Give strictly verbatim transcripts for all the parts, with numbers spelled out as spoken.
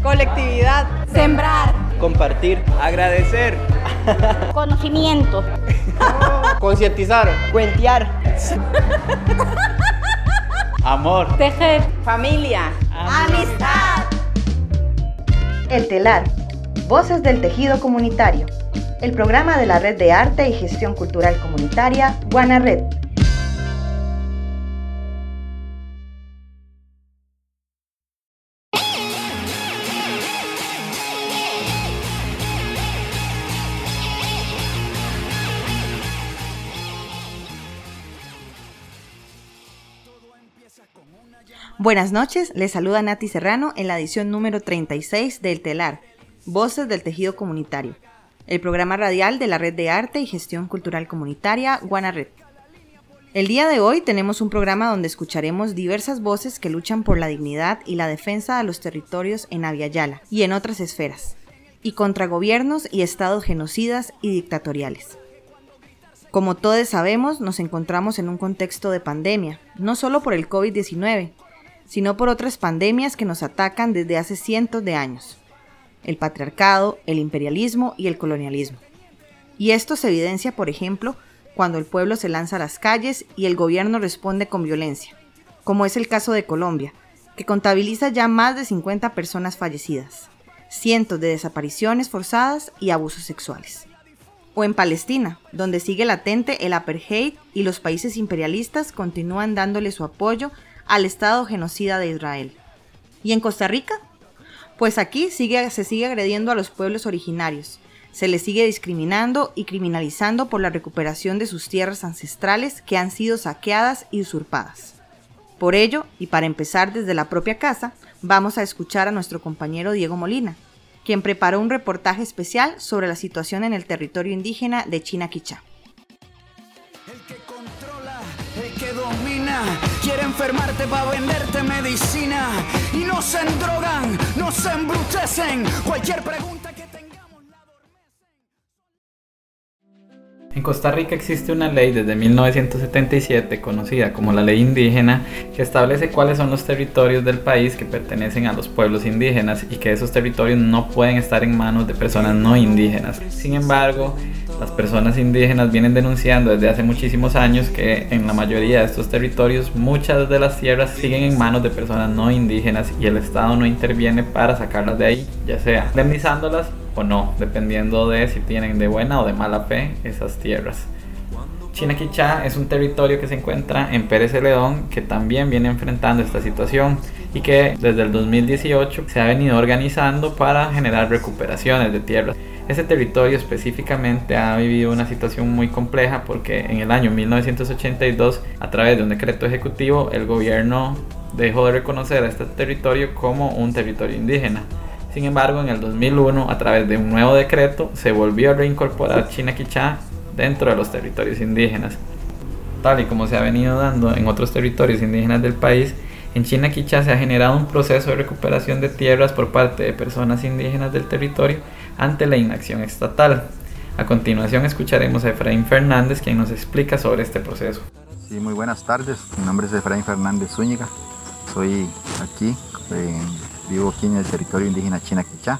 colectividad, sembrar, compartir, agradecer, conocimiento, concientizar, cuentear, amor, tejer, familia, amistad. El Telar, Voces del Tejido Comunitario, el programa de la Red de Arte y Gestión Cultural Comunitaria, Guanared. Buenas noches, les saluda Nati Serrano en la edición número treinta y seis del Telar, Voces del Tejido Comunitario, el programa radial de la Red de Arte y Gestión Cultural Comunitaria, Guanared. El día de hoy tenemos un programa donde escucharemos diversas voces que luchan por la dignidad y la defensa de los territorios en Abya Yala y en otras esferas, y contra gobiernos y estados genocidas y dictatoriales. Como todos sabemos, nos encontramos en un contexto de pandemia, no solo por el covid diecinueve, sino por otras pandemias que nos atacan desde hace cientos de años: el patriarcado, el imperialismo y el colonialismo. Y esto se evidencia, por ejemplo, cuando el pueblo se lanza a las calles y el gobierno responde con violencia, como es el caso de Colombia, que contabiliza ya más de cincuenta personas fallecidas, cientos de desapariciones forzadas y abusos sexuales. O en Palestina, donde sigue latente el apartheid y los países imperialistas continúan dándole su apoyo al Estado genocida de Israel. ¿Y en Costa Rica? Pues aquí sigue, se sigue agrediendo a los pueblos originarios, se les sigue discriminando y criminalizando por la recuperación de sus tierras ancestrales que han sido saqueadas y usurpadas. Por ello, y para empezar desde la propia casa, vamos a escuchar a nuestro compañero Diego Molina, quien preparó un reportaje especial sobre la situación en el territorio indígena de Chinaquichá. El que controla, el que domina, quiere enfermarte para venderte medicina. Y no se endrogan, no se embrutecen. Cualquier pregunta que tengamos la adormecen. En Costa Rica existe una ley desde mil novecientos setenta y siete, conocida como la Ley Indígena, que establece cuáles son los territorios del país que pertenecen a los pueblos indígenas y que esos territorios no pueden estar en manos de personas no indígenas. Sin embargo, las personas indígenas vienen denunciando desde hace muchísimos años que en la mayoría de estos territorios muchas de las tierras siguen en manos de personas no indígenas y el Estado no interviene para sacarlas de ahí, ya sea indemnizándolas o no, dependiendo de si tienen de buena o de mala fe esas tierras. Chinaquichá es un territorio que se encuentra en Pérez Celedón, que también viene enfrentando esta situación y que desde el dos mil dieciocho se ha venido organizando para generar recuperaciones de tierras. Ese territorio específicamente ha vivido una situación muy compleja porque en el año mil novecientos ochenta y dos, a través de un decreto ejecutivo, el gobierno dejó de reconocer a este territorio como un territorio indígena. Sin embargo, en el dos mil uno, a través de un nuevo decreto, se volvió a reincorporar Chinaquichá dentro de los territorios indígenas. Tal y como se ha venido dando en otros territorios indígenas del país, en Chinaquichá se ha generado un proceso de recuperación de tierras por parte de personas indígenas del territorio ante la inacción estatal. A continuación escucharemos a Efraín Fernández, quien nos explica sobre este proceso. Sí, muy buenas tardes. Mi nombre es Efraín Fernández Zúñiga. Soy aquí, eh, vivo aquí en el territorio indígena Chinaquichá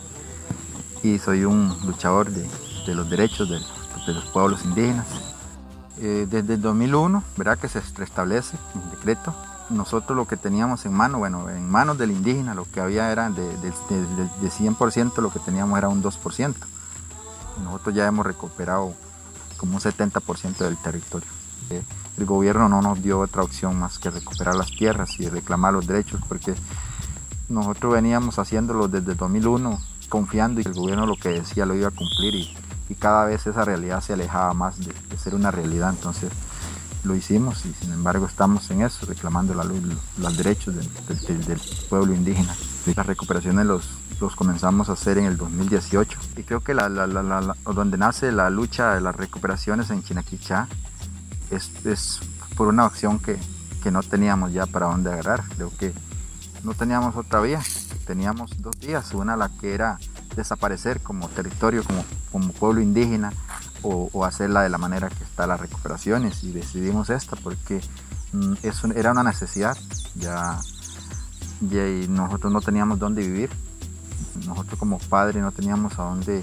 y soy un luchador de, de los derechos de, de los pueblos indígenas. Eh, desde el dos mil uno, ¿verdad?, que se restablece el decreto. Nosotros lo que teníamos en mano, bueno, en manos del indígena, lo que había era de, de, de, de cien por ciento, lo que teníamos era un dos por ciento. Nosotros ya hemos recuperado como un setenta por ciento del territorio. Eh, el gobierno no nos dio otra opción más que recuperar las tierras y reclamar los derechos, porque nosotros veníamos haciéndolo desde dos mil uno, confiando y el gobierno lo que decía lo iba a cumplir y, y cada vez esa realidad se alejaba más de, de ser una realidad. Entonces lo hicimos y sin embargo estamos en eso, reclamando la, los derechos del, del, del pueblo indígena. Las recuperaciones los, los comenzamos a hacer en el dos mil dieciocho y creo que la, la, la, la, la, donde nace la lucha de las recuperaciones en Chinaquichá es, es por una acción que, que no teníamos ya para dónde agarrar. Creo que no teníamos otra vía, teníamos dos vías, una la que era desaparecer como territorio, como, como pueblo indígena, o, o hacerla de la manera que está las recuperaciones, y decidimos esta porque mm, eso era una necesidad, ya, ya y nosotros no teníamos dónde vivir, nosotros como padres no teníamos a dónde,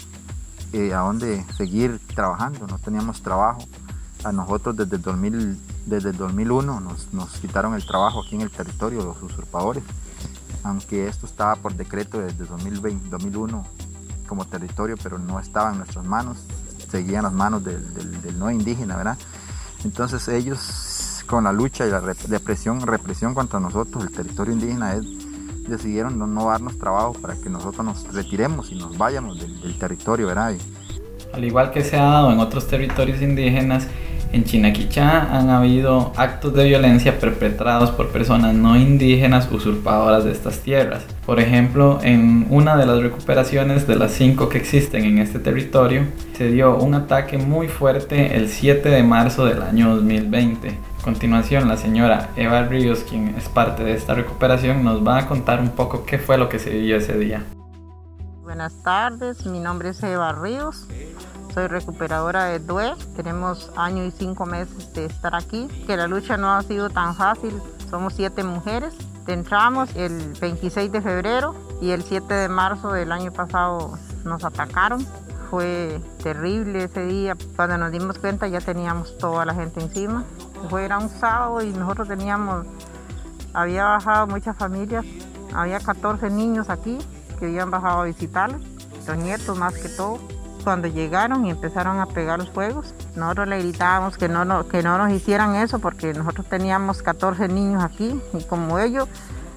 eh, a dónde seguir trabajando, no teníamos trabajo. A nosotros desde el, dos mil, desde el dos mil uno nos, nos quitaron el trabajo aquí en el territorio, los usurpadores, aunque esto estaba por decreto desde dos mil veinte, dos mil uno como territorio, pero no estaba en nuestras manos, seguían las manos del, del, del no indígena, ¿verdad? Entonces ellos, con la lucha y la represión, represión contra nosotros, el territorio indígena, es, decidieron no, no darnos trabajo para que nosotros nos retiremos y nos vayamos del, del territorio, ¿verdad? Y, al igual que se ha dado en otros territorios indígenas, en Chinaquichá han habido actos de violencia perpetrados por personas no indígenas usurpadoras de estas tierras. Por ejemplo, en una de las recuperaciones de las cinco que existen en este territorio, se dio un ataque muy fuerte el siete de marzo del año dos mil veinte. A continuación, la señora Eva Ríos, quien es parte de esta recuperación, nos va a contar un poco qué fue lo que se vivió ese día. Buenas tardes, mi nombre es Eva Ríos. Soy recuperadora de D U E. Tenemos año y cinco meses de estar aquí, que la lucha no ha sido tan fácil. Somos siete mujeres. Entramos el veintiséis de febrero y el siete de marzo del año pasado nos atacaron. Fue terrible ese día. Cuando nos dimos cuenta ya teníamos toda la gente encima. Fue, era un sábado y nosotros teníamos, había bajado muchas familias. Había catorce niños aquí que habían bajado a visitarlos, los nietos más que todo. Cuando llegaron y empezaron a pegar los fuegos, nosotros le gritábamos que no, no, que no nos hicieran eso porque nosotros teníamos catorce niños aquí y como ellos,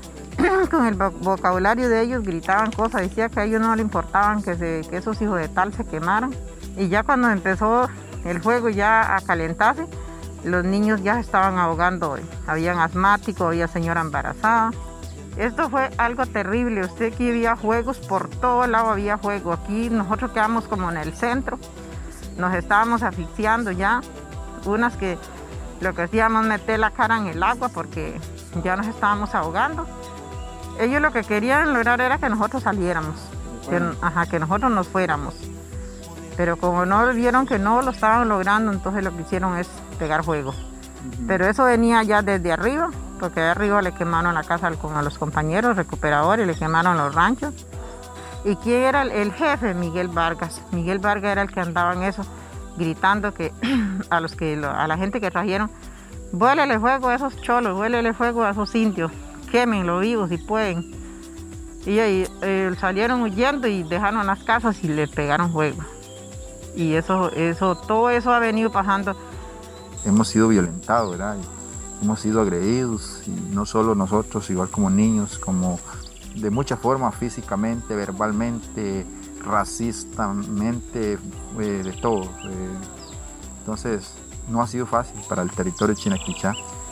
con el vocabulario de ellos gritaban cosas, decía que a ellos no les importaban que, se, que esos hijos de tal se quemaran. Y ya cuando empezó el fuego ya a calentarse, los niños ya se estaban ahogando, habían asmáticos, había señora embarazada. Esto fue algo terrible. Usted aquí había fuegos, por todo lado había fuego. Aquí nosotros quedamos como en el centro, nos estábamos asfixiando ya. Unas que lo que hacíamos meter la cara en el agua porque ya nos estábamos ahogando. Ellos lo que querían lograr era que nosotros saliéramos, que, ajá, que nosotros nos fuéramos. Pero como no vieron que no lo estaban logrando, entonces lo que hicieron es pegar fuego. Pero eso venía ya desde arriba, porque de arriba le quemaron la casa a los compañeros recuperadores, le quemaron los ranchos. ¿Y quién era el, el jefe? Miguel Vargas. Miguel Vargas era el que andaba en eso, gritando que a los que a la gente que trajeron, vuélele fuego a esos cholos, vuélele fuego a esos indios, quémenlo vivos si pueden. Y ahí eh, salieron huyendo y dejaron las casas y le pegaron fuego. Y eso, eso, todo eso ha venido pasando. Hemos sido violentados, ¿verdad? Y hemos sido agredidos, y no solo nosotros, igual como niños, como de muchas formas, físicamente, verbalmente, racistamente, eh, de todo. Eh, entonces, no ha sido fácil para el territorio de Chinaquichá.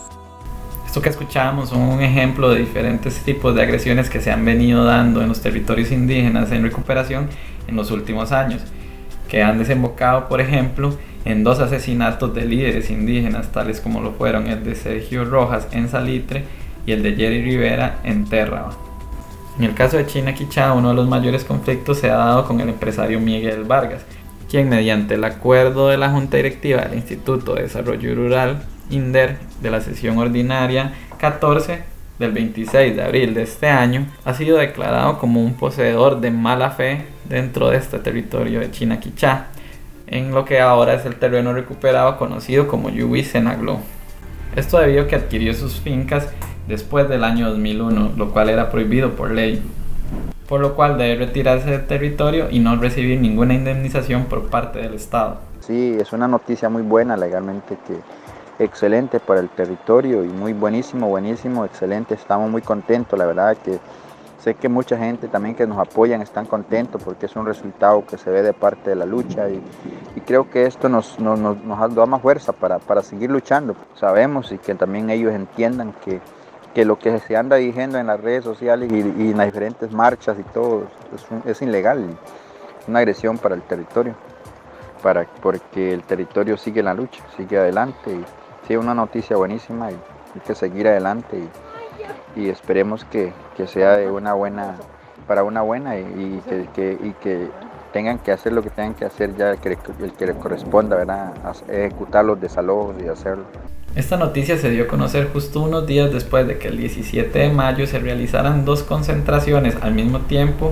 Esto que escuchábamos son un ejemplo de diferentes tipos de agresiones que se han venido dando en los territorios indígenas en recuperación en los últimos años, que han desembocado, por ejemplo, en dos asesinatos de líderes indígenas, tales como lo fueron el de Sergio Rojas en Salitre y el de Jerry Rivera en Térraba. En el caso de Chinaquichá, uno de los mayores conflictos se ha dado con el empresario Miguel Vargas, quien mediante el acuerdo de la Junta Directiva del Instituto de Desarrollo Rural, INDER, de la sesión ordinaria catorce del veintiséis de abril de este año, ha sido declarado como un poseedor de mala fe dentro de este territorio de Chinaquichá, en lo que ahora es el terreno recuperado conocido como Yuwi-Senagló. Esto debido a que adquirió sus fincas después del año dos mil uno, lo cual era prohibido por ley, por lo cual debe retirarse del territorio y no recibir ninguna indemnización por parte del Estado. Sí, es una noticia muy buena legalmente, que excelente para el territorio y muy buenísimo, buenísimo, excelente. Estamos muy contentos, la verdad que sé que mucha gente también que nos apoyan están contentos porque es un resultado que se ve de parte de la lucha y, y creo que esto nos, nos, nos, nos da más fuerza para, para seguir luchando. Sabemos y que también ellos entiendan que, que lo que se anda diciendo en las redes sociales y, y en las diferentes marchas y todo es, un, es ilegal, es una agresión para el territorio, para, porque el territorio sigue la lucha, sigue adelante y sí, es una noticia buenísima y hay que seguir adelante y, y esperemos que, que sea de una buena, para una buena y, y, que, que, y que tengan que hacer lo que tengan que hacer ya el que, el que le corresponda, ¿verdad? A ejecutar los desalojos y hacerlo. Esta noticia se dio a conocer justo unos días después de que el diecisiete de mayo se realizaran dos concentraciones al mismo tiempo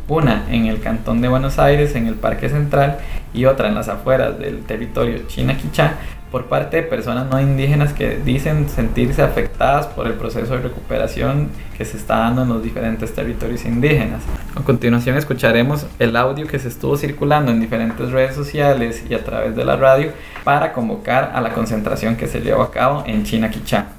una en el Cantón de Buenos Aires, en el Parque Central, y otra en las afueras del territorio China Quichá, por parte de personas no indígenas que dicen sentirse afectadas por el proceso de recuperación que se está dando en los diferentes territorios indígenas. A continuación escucharemos el audio que se estuvo circulando en diferentes redes sociales y a través de la radio para convocar a la concentración que se llevó a cabo en China Quichá.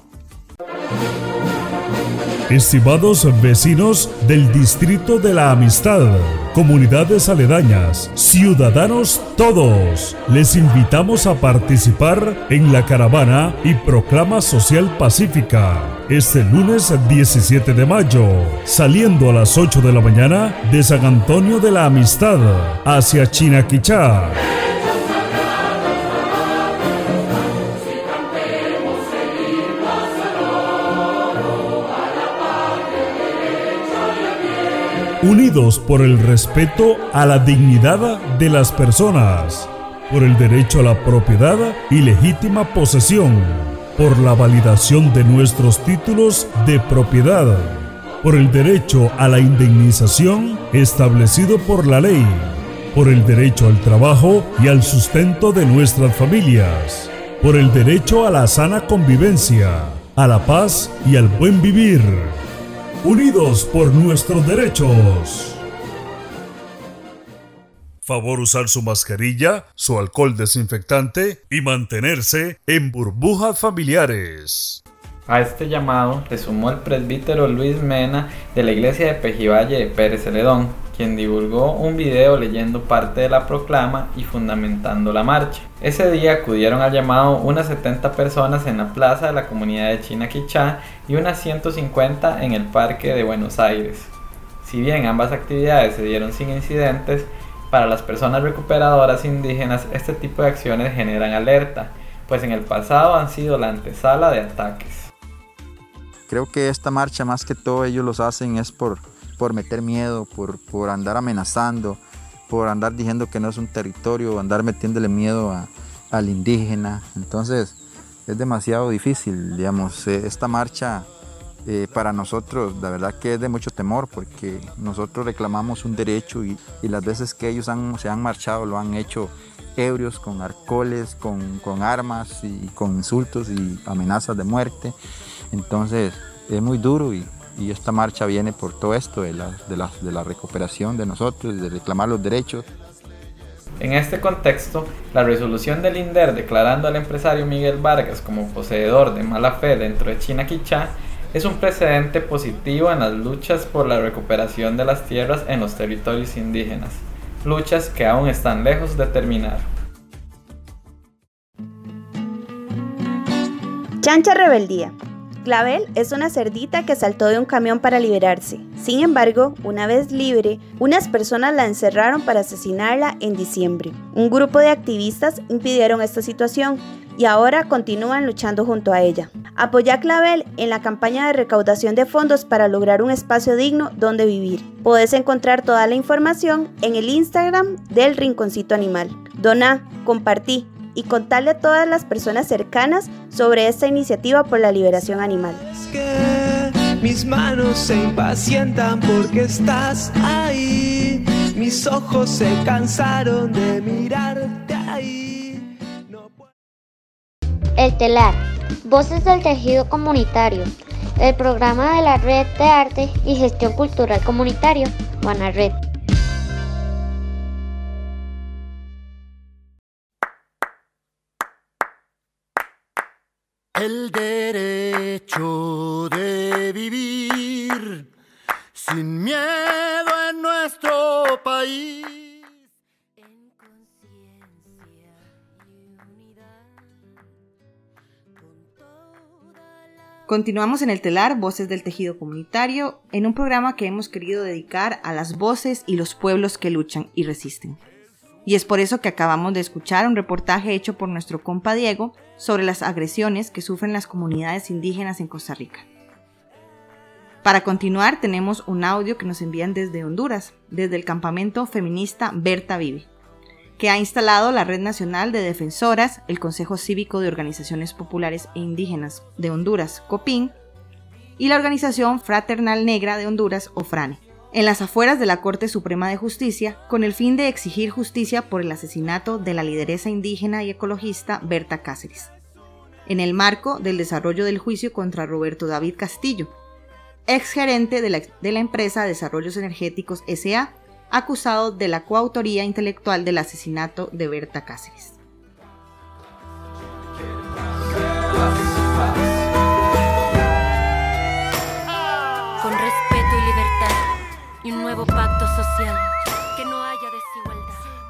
Estimados vecinos del Distrito de la Amistad, comunidades aledañas, ciudadanos todos, les invitamos a participar en la caravana y proclama social pacífica este lunes diecisiete de mayo, saliendo a las ocho de la mañana de San Antonio de la Amistad hacia China Quichá. Unidos por el respeto a la dignidad de las personas, por el derecho a la propiedad y legítima posesión, por la validación de nuestros títulos de propiedad, por el derecho a la indemnización establecido por la ley, por el derecho al trabajo y al sustento de nuestras familias, por el derecho a la sana convivencia, a la paz y al buen vivir. Unidos por nuestros derechos. Favor usar su mascarilla, su alcohol desinfectante y mantenerse en burbujas familiares. A este llamado le sumó el presbítero Luis Mena de la iglesia de Pejivalle de Pérez Celedón, quien divulgó un video leyendo parte de la proclama y fundamentando la marcha. Ese día acudieron al llamado unas setenta personas en la plaza de la comunidad de China Quichá y unas ciento cincuenta en el Parque de Buenos Aires. Si bien ambas actividades se dieron sin incidentes, para las personas recuperadoras indígenas este tipo de acciones generan alerta, pues en el pasado han sido la antesala de ataques. Creo que esta marcha más que todo ellos los hacen es por por meter miedo, por, por andar amenazando, por andar diciendo que no es un territorio, andar metiéndole miedo a, al indígena. Entonces es demasiado difícil, digamos, esta marcha eh, para nosotros la verdad que es de mucho temor, porque nosotros reclamamos un derecho y, y las veces que ellos han, se han marchado lo han hecho ebrios, con alcoholes, con, con armas y con insultos y amenazas de muerte. Entonces es muy duro y Y esta marcha viene por todo esto de la, de, la, de la recuperación de nosotros, de reclamar los derechos. En este contexto, la resolución del INDER declarando al empresario Miguel Vargas como poseedor de mala fe dentro de China Quichá es un precedente positivo en las luchas por la recuperación de las tierras en los territorios indígenas, luchas que aún están lejos de terminar. Chancha rebeldía. Clavel es una cerdita que saltó de un camión para liberarse. Sin embargo, una vez libre, unas personas la encerraron para asesinarla en diciembre. Un grupo de activistas impidieron esta situación y ahora continúan luchando junto a ella. Apoya a Clavel en la campaña de recaudación de fondos para lograr un espacio digno donde vivir. Puedes encontrar toda la información en el Instagram del Rinconcito Animal. Doná, compartí y contarle a todas las personas cercanas sobre esta iniciativa por la liberación animal. Es que mis manos se impacientan porque estás ahí, mis ojos se cansaron de mirarte ahí. No puedo... El Telar, Voces del Tejido Comunitario, el programa de la Red de Arte y Gestión Cultural Comunitario, Guanared. El derecho de vivir sin miedo en nuestro país. En conciencia y unidad. Continuamos en el Telar, Voces del Tejido Comunitario, en un programa que hemos querido dedicar a las voces y los pueblos que luchan y resisten. Y es por eso que acabamos de escuchar un reportaje hecho por nuestro compa Diego sobre las agresiones que sufren las comunidades indígenas en Costa Rica. Para continuar, tenemos un audio que nos envían desde Honduras, desde el campamento feminista Berta Vive, que ha instalado la Red Nacional de Defensoras, el Consejo Cívico de Organizaciones Populares e Indígenas de Honduras, COPIN, y la Organización Fraternal Negra de Honduras, OFRANE, en las afueras de la Corte Suprema de Justicia, con el fin de exigir justicia por el asesinato de la lideresa indígena y ecologista Berta Cáceres, en el marco del desarrollo del juicio contra Roberto David Castillo, exgerente de la, de la empresa Desarrollos Energéticos S A, acusado de la coautoría intelectual del asesinato de Berta Cáceres. Con respeto y libertad y un nuevo pacto social, que no haya desigualdad.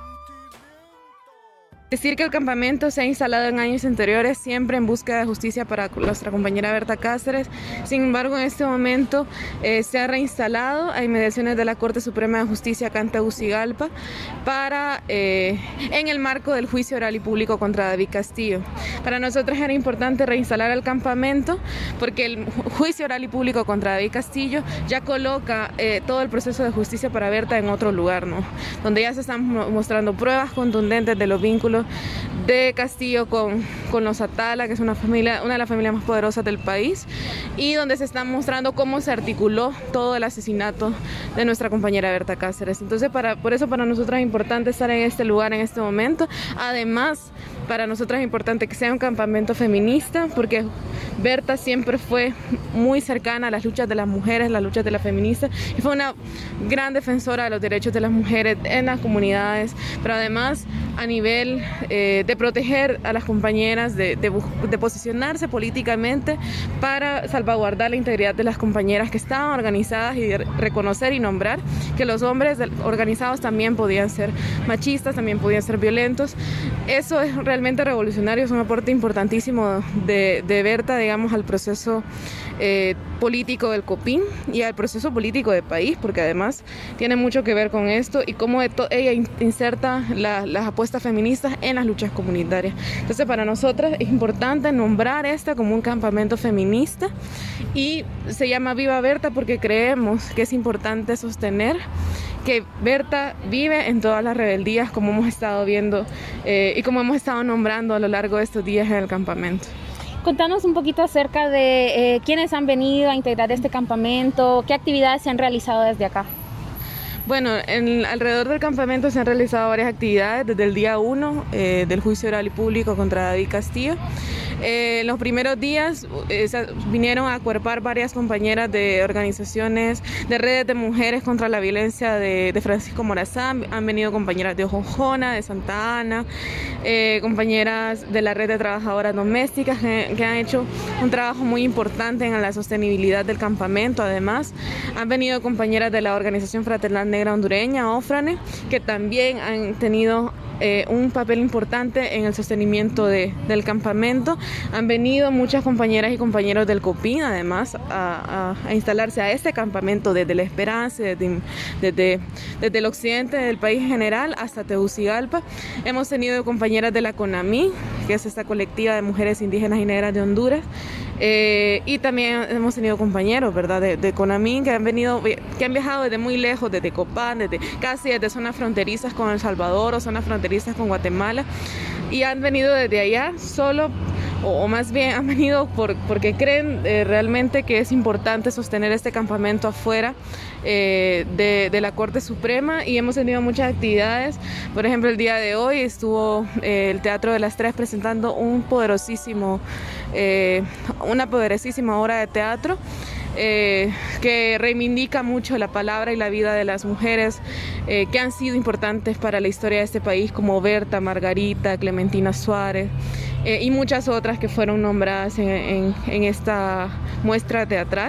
Decir que el campamento se ha instalado en años anteriores siempre en búsqueda de justicia para nuestra compañera Berta Cáceres. Sin embargo, en este momento eh, se ha reinstalado a inmediaciones de la Corte Suprema de Justicia acá en Tegucigalpa para, eh, en el marco del juicio oral y público contra David Castillo. Para nosotros era importante reinstalar el campamento porque el juicio oral y público contra David Castillo ya coloca eh, todo el proceso de justicia para Berta en otro lugar, ¿no? Donde ya se están mostrando pruebas contundentes de los vínculos de Castillo con, con los Atala, que es una familia, una de las familias más poderosas del país, y donde se está mostrando cómo se articuló todo el asesinato de nuestra compañera Berta Cáceres. Entonces, para, por eso para nosotros es importante estar en este lugar en este momento. Además, para nosotros es importante que sea un campamento feminista, porque Berta siempre fue muy cercana a las luchas de las mujeres, las luchas de las feministas, y fue una gran defensora de los derechos de las mujeres en las comunidades, pero además a nivel eh, de proteger a las compañeras, de, de, de posicionarse políticamente para salvaguardar la integridad de las compañeras que estaban organizadas y de reconocer y nombrar que los hombres organizados también podían ser machistas, también podían ser violentos. Eso es realmente revolucionario, es un aporte importantísimo de, de Berta, digamos, al proceso eh, político del COPIN y al proceso político del país, porque además tiene mucho que ver con esto y cómo ella inserta la, las apuestas feministas en las luchas comunitarias. Entonces, para nosotras es importante nombrar esta como un campamento feminista y se llama Viva Berta porque creemos que es importante sostener que Berta vive en todas las rebeldías, como hemos estado viendo eh, y como hemos estado nombrando a lo largo de estos días en el campamento. Contanos un poquito acerca de eh, quiénes han venido a integrar este campamento, qué actividades se han realizado desde acá. Bueno, en, alrededor del campamento se han realizado varias actividades desde el día uno eh, del juicio oral y público contra David Castillo. Eh, en los primeros días eh, vinieron a acuerpar varias compañeras de organizaciones, de redes de mujeres contra la violencia de, de Francisco Morazán. Han venido compañeras de Ojojona, de Santa Ana, eh, compañeras de la red de trabajadoras domésticas que, que han hecho un trabajo muy importante en la sostenibilidad del campamento. Además, han venido compañeras de la Organización Fraternal Negra Hondureña, OFRANE, que también han tenido Eh, un papel importante en el sostenimiento de, del campamento. Han venido muchas compañeras y compañeros del COPIN además a, a, a instalarse a este campamento desde La Esperanza, desde, desde, desde el occidente del país en general hasta Tegucigalpa. Hemos tenido compañeras de la CONAMI, que es esta colectiva de mujeres indígenas y negras de Honduras, eh, y también hemos tenido compañeros, ¿verdad?, de, de CONAMI que han venido, que han viajado desde muy lejos, desde Copán, desde casi desde zonas fronterizas con El Salvador o zonas fronterizas con Guatemala, y han venido desde allá solo, o, o más bien han venido por, porque creen eh, realmente que es importante sostener este campamento afuera eh, de, de la Corte Suprema, y hemos tenido muchas actividades. Por ejemplo, el día de hoy estuvo eh, el Teatro de las Tres presentando un poderosísimo, eh, una poderosísima obra de teatro Eh, que reivindica mucho la palabra y la vida de las mujeres eh, que han sido importantes para la historia de este país, como Berta, Margarita, Clementina Suárez eh, y muchas otras que fueron nombradas en, en, en esta muestra teatral.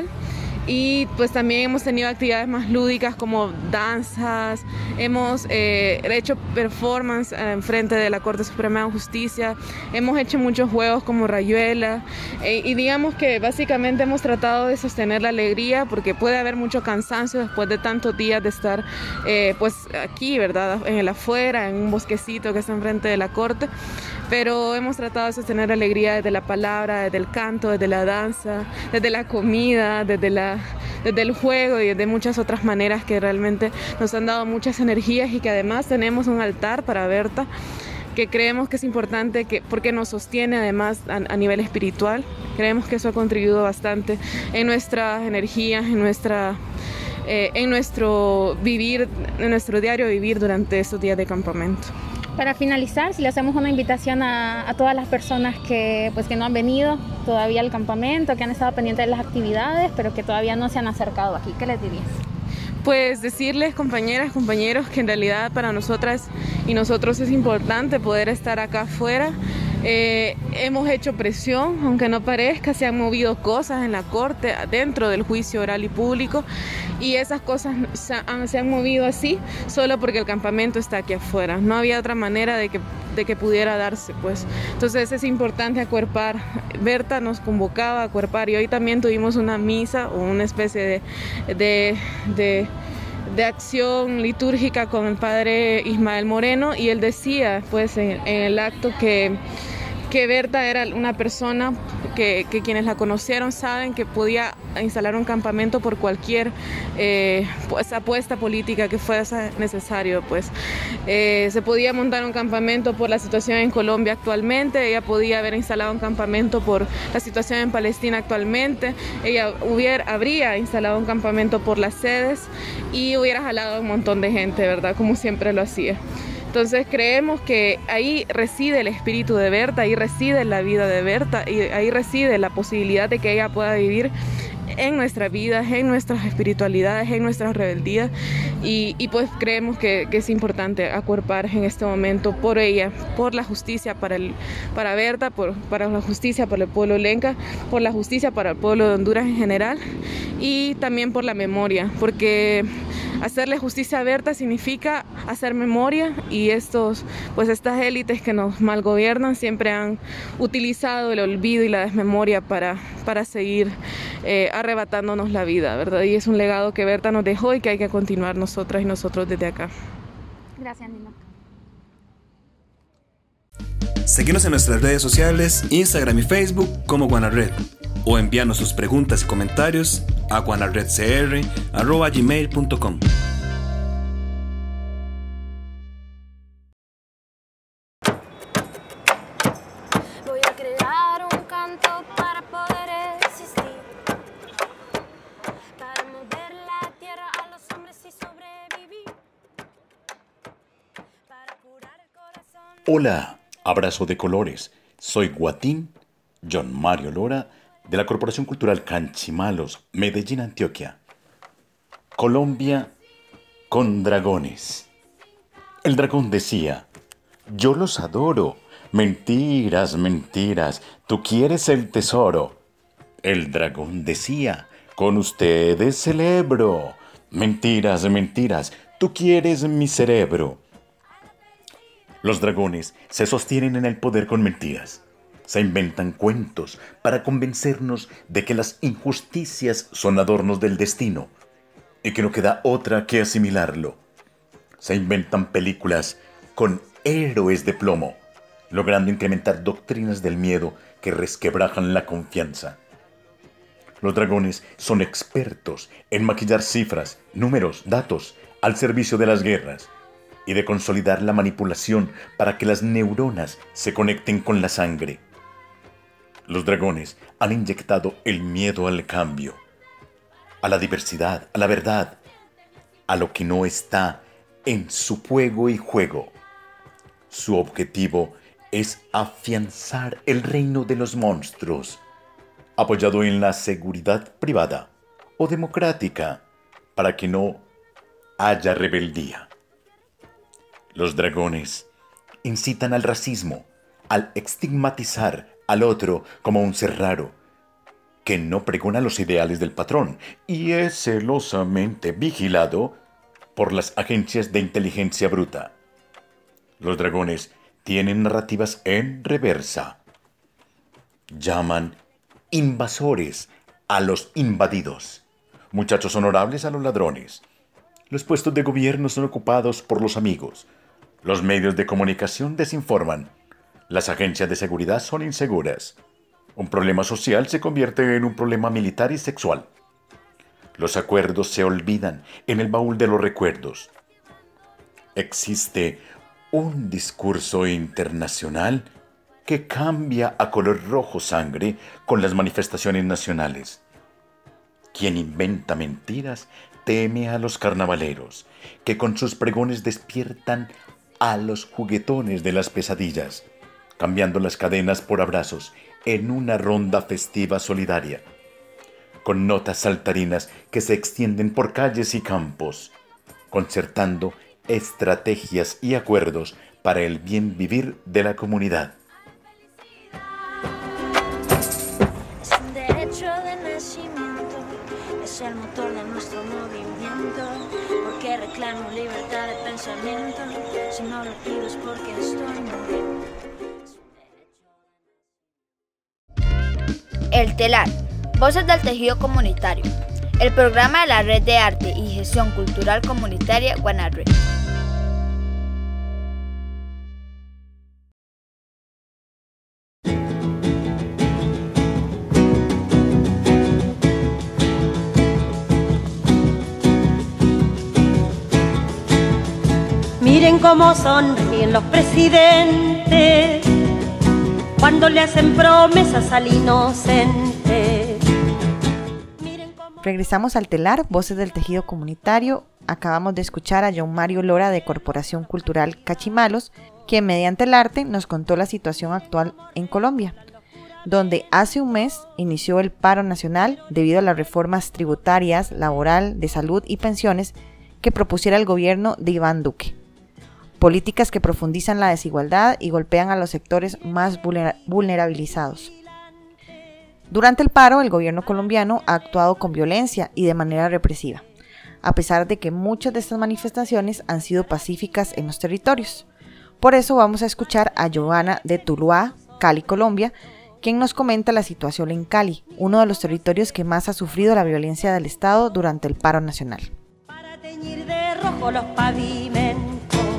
Y pues también hemos tenido actividades más lúdicas como danzas, hemos eh, hecho performance en frente de la Corte Suprema de Justicia, hemos hecho muchos juegos como rayuela eh, y digamos que básicamente hemos tratado de sostener la alegría, porque puede haber mucho cansancio después de tantos días de estar eh, pues aquí, ¿verdad?, en el afuera, en un bosquecito que está enfrente de la Corte, pero hemos tratado de sostener la alegría desde la palabra, desde el canto, desde la danza, desde la comida, desde la desde el juego y de muchas otras maneras que realmente nos han dado muchas energías, y que además tenemos un altar para Berta que creemos que es importante que, porque nos sostiene además a, a nivel espiritual. Creemos que eso ha contribuido bastante en nuestras energías, en nuestra eh, en nuestro vivir, en nuestro diario vivir durante estos días de campamento. Para finalizar, si le hacemos una invitación a, a todas las personas que, pues, que no han venido todavía al campamento, que han estado pendientes de las actividades, pero que todavía no se han acercado aquí, ¿qué les dirías? Pues decirles, compañeras, compañeros, que en realidad para nosotras y nosotros es importante poder estar acá afuera. Eh, hemos hecho presión, aunque no parezca, se han movido cosas en la corte, dentro del juicio oral y público, y esas cosas se han, se han movido así solo porque el campamento está aquí afuera. No había otra manera de que, de que pudiera darse, pues. Entonces es importante acuerpar. Berta nos convocaba a acuerpar y hoy también tuvimos una misa o una especie de, de, de de acción litúrgica con el padre Ismael Moreno, y él decía pues en, en el acto que, que Berta era una persona que, que quienes la conocieron saben que podía instalar un campamento por cualquier eh, pues, apuesta política que fuese necesario. Pues eh, se podía montar un campamento por la situación en Colombia actualmente, ella podía haber instalado un campamento por la situación en Palestina actualmente, ella hubiera, habría instalado un campamento por las sedes y hubiera jalado a un montón de gente, ¿verdad? Como siempre lo hacía. Entonces creemos que ahí reside el espíritu de Berta, ahí reside la vida de Berta y ahí reside la posibilidad de que ella pueda vivir en nuestras vidas, en nuestras espiritualidades, en nuestras rebeldías, y, y pues creemos que, que es importante acuerpar en este momento por ella, por la justicia para, el, para Berta, por, para la justicia para el pueblo lenca, por la justicia para el pueblo de Honduras en general y también por la memoria, porque hacerle justicia a Berta significa hacer memoria, y estos, pues estas élites que nos malgobiernan siempre han utilizado el olvido y la desmemoria para, para seguir eh, arrebatándonos la vida, ¿verdad? Y es un legado que Berta nos dejó y que hay que continuar nosotras y nosotros desde acá. Gracias, Nina. Seguinos en nuestras redes sociales, Instagram y Facebook como Guanared, o envíanos sus preguntas y comentarios a guanaredcr arroba gmail punto com. Voy a crear un canto para poder existir, para mover la tierra a los hombres y sobrevivir, para curar el corazón. Hola, abrazo de colores. Soy Guatín, John Mario Lora, de la Corporación Cultural Canchimalos, Medellín, Antioquia. Colombia con dragones. El dragón decía: yo los adoro. Mentiras, mentiras, tú quieres el tesoro. El dragón decía: con ustedes celebro. Mentiras, mentiras, tú quieres mi cerebro. Los dragones se sostienen en el poder con mentiras. Se inventan cuentos para convencernos de que las injusticias son adornos del destino y que no queda otra que asimilarlo. Se inventan películas con héroes de plomo, logrando incrementar doctrinas del miedo que resquebrajan la confianza. Los dragones son expertos en maquillar cifras, números, datos al servicio de las guerras y de consolidar la manipulación para que las neuronas se conecten con la sangre. Los dragones han inyectado el miedo al cambio, a la diversidad, a la verdad, a lo que no está en su fuego y juego. Su objetivo es afianzar el reino de los monstruos, apoyado en la seguridad privada o democrática, para que no haya rebeldía. Los dragones incitan al racismo, al estigmatizar al otro como un ser raro, que no pregona los ideales del patrón y es celosamente vigilado por las agencias de inteligencia bruta. Los dragones tienen narrativas en reversa. Llaman invasores a los invadidos, muchachos honorables a los ladrones. Los puestos de gobierno son ocupados por los amigos. Los medios de comunicación desinforman. Las agencias de seguridad son inseguras. Un problema social se convierte en un problema militar y sexual. Los acuerdos se olvidan en el baúl de los recuerdos. Existe un discurso internacional que cambia a color rojo sangre con las manifestaciones nacionales. Quien inventa mentiras teme a los carnavaleros, que con sus pregones despiertan a los juguetones de las pesadillas, cambiando las cadenas por abrazos en una ronda festiva solidaria, con notas saltarinas que se extienden por calles y campos, concertando estrategias y acuerdos para el bien vivir de la comunidad. Es un derecho de nacimiento, es el motor de nuestro movimiento, porque reclamo libertad de pensamiento, si no lo pido es porque estoy muriendo. El Telar, Voces del Tejido Comunitario, el programa de la Red de Arte y Gestión Cultural Comunitaria Guanarred. Miren cómo sonríen los presidentes cuando le hacen promesas al inocente. Regresamos al Telar, Voces del Tejido Comunitario. Acabamos de escuchar a John Mario Lora de Corporación Cultural Cachimalos, quien mediante el arte nos contó la situación actual en Colombia, donde hace un mes inició el paro nacional debido a las reformas tributarias, laboral, de salud y pensiones que propusiera el gobierno de Iván Duque. Políticas que profundizan la desigualdad y golpean a los sectores más vulnera- vulnerabilizados. Durante el paro, el gobierno colombiano ha actuado con violencia y de manera represiva, a pesar de que muchas de estas manifestaciones han sido pacíficas en los territorios. Por eso vamos a escuchar a Joana de Tuluá, Cali, Colombia, quien nos comenta la situación en Cali, uno de los territorios que más ha sufrido la violencia del Estado durante el paro nacional. Para teñir de rojo los pavimentos.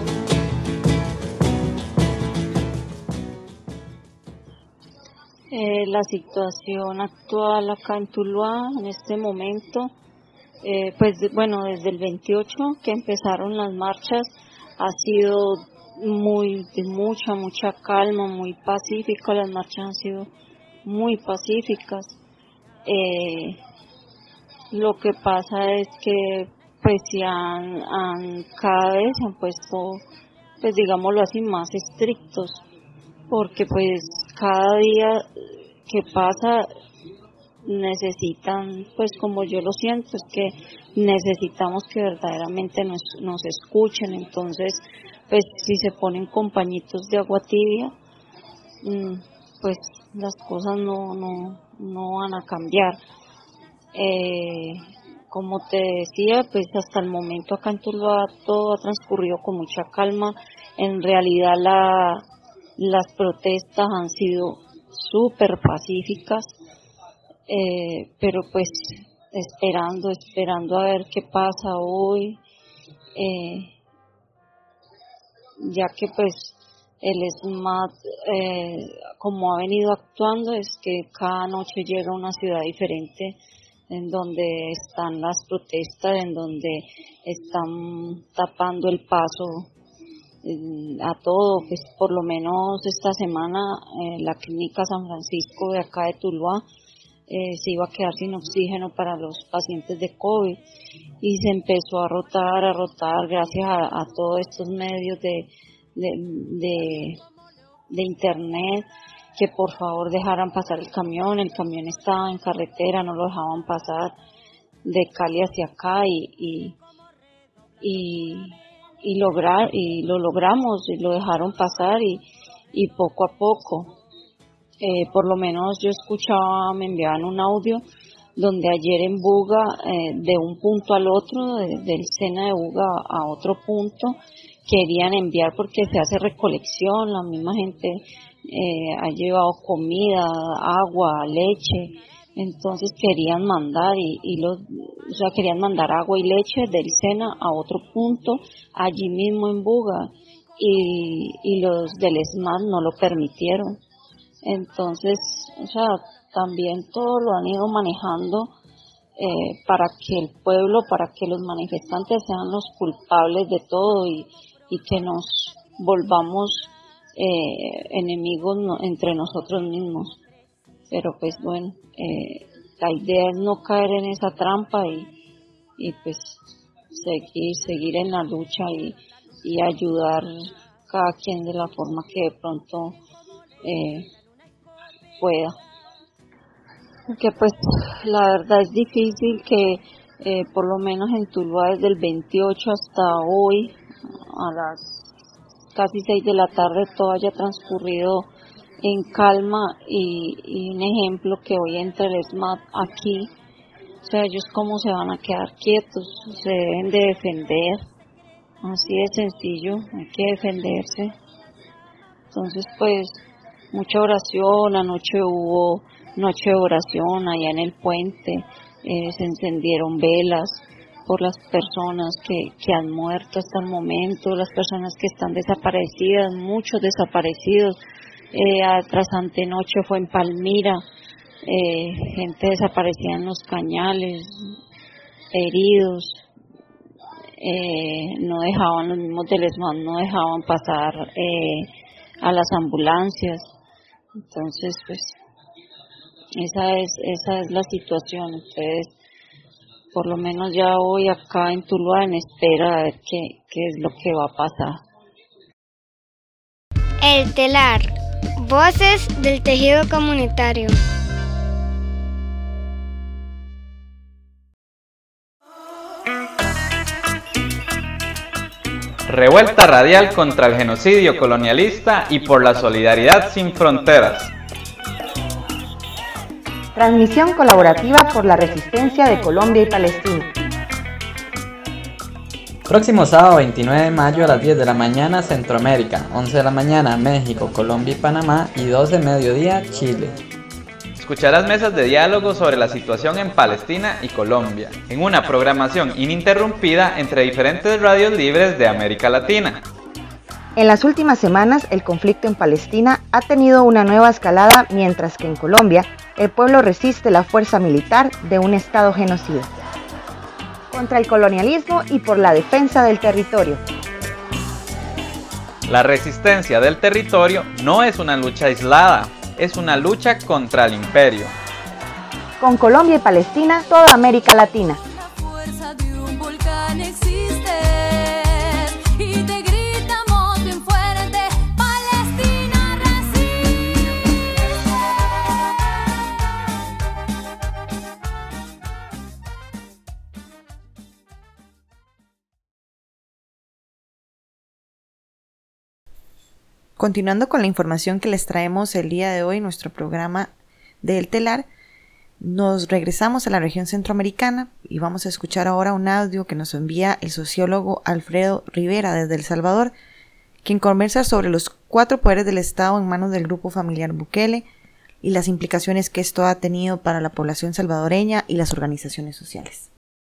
Eh, la situación actual acá en Tuluá en este momento, eh, pues bueno, desde el veintiocho que empezaron las marchas ha sido muy de mucha, mucha calma, muy pacífico, las marchas han sido muy pacíficas. Eh, lo que pasa es que pues se han, han cada vez se han puesto, pues digámoslo así, más estrictos, porque pues cada día que pasa necesitan, pues como yo lo siento, es que necesitamos que verdaderamente nos, nos escuchen. Entonces pues si se ponen con pañitos de agua tibia, pues las cosas no, no, no van a cambiar. Eh, como te decía, pues hasta el momento acá en Tuluá todo ha transcurrido con mucha calma. En realidad la Las protestas han sido súper pacíficas, eh, pero pues esperando, esperando a ver qué pasa hoy, eh, ya que pues el ESMAD, eh, como ha venido actuando, es que cada noche llega a una ciudad diferente en donde están las protestas, en donde están tapando el paso a todo. Pues por lo menos esta semana eh, la clínica San Francisco de acá de Tuluá eh, se iba a quedar sin oxígeno para los pacientes de COVID y se empezó a rotar, a rotar gracias a, a todos estos medios de, de, de, de internet, que por favor dejaran pasar el camión. El camión estaba en carretera, no lo dejaban pasar de Cali hacia acá y, y, y y lograr y lo logramos y lo dejaron pasar y, y poco a poco eh, por lo menos yo escuchaba, me enviaban un audio donde ayer en Buga eh, de un punto al otro, de, del Sena de Buga a otro punto, querían enviar porque se hace recolección, la misma gente eh, ha llevado comida, agua, leche. Entonces querían mandar y, y los, o sea, querían mandar agua y leche del Sena a otro punto, allí mismo en Buga, y, y los del ESMAD no lo permitieron. Entonces, o sea, también todo lo han ido manejando eh, para que el pueblo, para que los manifestantes sean los culpables de todo y, y que nos volvamos eh, enemigos no, entre nosotros mismos. Pero pues bueno, eh, la idea es no caer en esa trampa y, y pues seguir, seguir en la lucha y, y ayudar cada quien de la forma que de pronto eh, pueda. Que pues la verdad es difícil que eh, por lo menos en Tuluá desde el veintiocho hasta hoy a las casi seis de la tarde todo haya transcurrido en calma y, y un ejemplo que hoy entra el ESMAD aquí, o sea, ellos cómo se van a quedar quietos, se deben de defender, así de sencillo, hay que defenderse. Entonces pues mucha oración, anoche hubo noche de oración allá en el puente, eh, se encendieron velas por las personas que, que han muerto hasta el momento, las personas que están desaparecidas, muchos desaparecidos. Eh, tras antenoche fue en Palmira, eh, gente desaparecida en los cañales, heridos, eh, no dejaban, los mismos del ESMAD no dejaban pasar eh, a las ambulancias. Entonces pues esa es, esa es la situación. Entonces por lo menos ya hoy acá en Tuluá en espera a ver qué, qué es lo que va a pasar. El telar, voces del tejido comunitario. Revuelta radial contra el genocidio colonialista y por la solidaridad sin fronteras. Transmisión colaborativa por la resistencia de Colombia y Palestina. Próximo sábado veintinueve de mayo a las diez de la mañana Centroamérica, once de la mañana México, Colombia y Panamá y doce de mediodía Chile. Escucharás mesas de diálogo sobre la situación en Palestina y Colombia, en una programación ininterrumpida entre diferentes radios libres de América Latina. En las últimas semanas, el conflicto en Palestina ha tenido una nueva escalada, mientras que en Colombia, el pueblo resiste la fuerza militar de un Estado genocida. Contra el colonialismo y por la defensa del territorio. La resistencia del territorio no es una lucha aislada, es una lucha contra el imperio. Con Colombia y Palestina, toda América Latina. Continuando con la información que les traemos el día de hoy en nuestro programa del telar, nos regresamos a la región centroamericana y vamos a escuchar ahora un audio que nos envía el sociólogo Alfredo Rivera desde El Salvador, quien conversa sobre los cuatro poderes del Estado en manos del grupo familiar Bukele y las implicaciones que esto ha tenido para la población salvadoreña y las organizaciones sociales.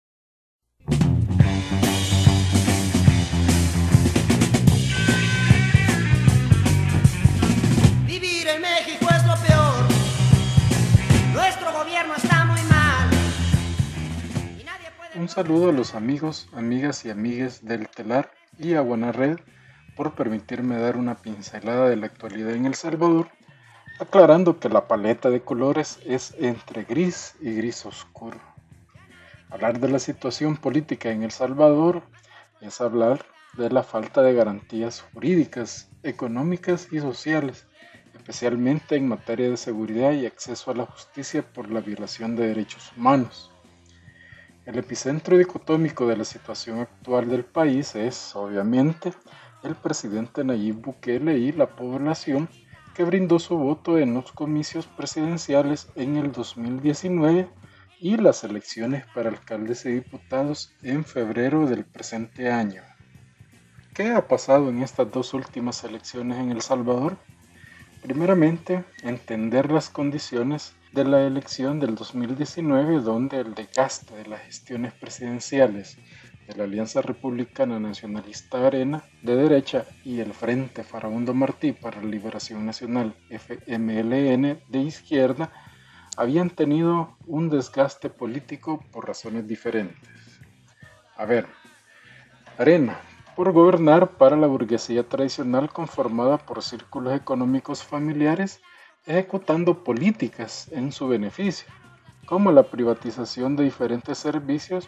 Un saludo a los amigos, amigas y amigues del telar y a Guanarred por permitirme dar una pincelada de la actualidad en El Salvador, aclarando que la paleta de colores es entre gris y gris oscuro. Hablar de la situación política en El Salvador es hablar de la falta de garantías jurídicas, económicas y sociales, especialmente en materia de seguridad y acceso a la justicia por la violación de derechos humanos. El epicentro dicotómico de la situación actual del país es, obviamente, el presidente Nayib Bukele y la población que brindó su voto en los comicios presidenciales en el dos mil diecinueve y las elecciones para alcaldes y diputados en febrero del presente año. ¿Qué ha pasado en estas dos últimas elecciones en El Salvador? Primeramente, entender las condiciones de la elección del dos mil diecinueve, donde el desgaste de las gestiones presidenciales de la Alianza Republicana Nacionalista Arena de derecha y el Frente Farabundo Martí para la Liberación Nacional F M L N de izquierda habían tenido un desgaste político por razones diferentes. A ver, Arena, por gobernar para la burguesía tradicional conformada por círculos económicos familiares, ejecutando políticas en su beneficio, como la privatización de diferentes servicios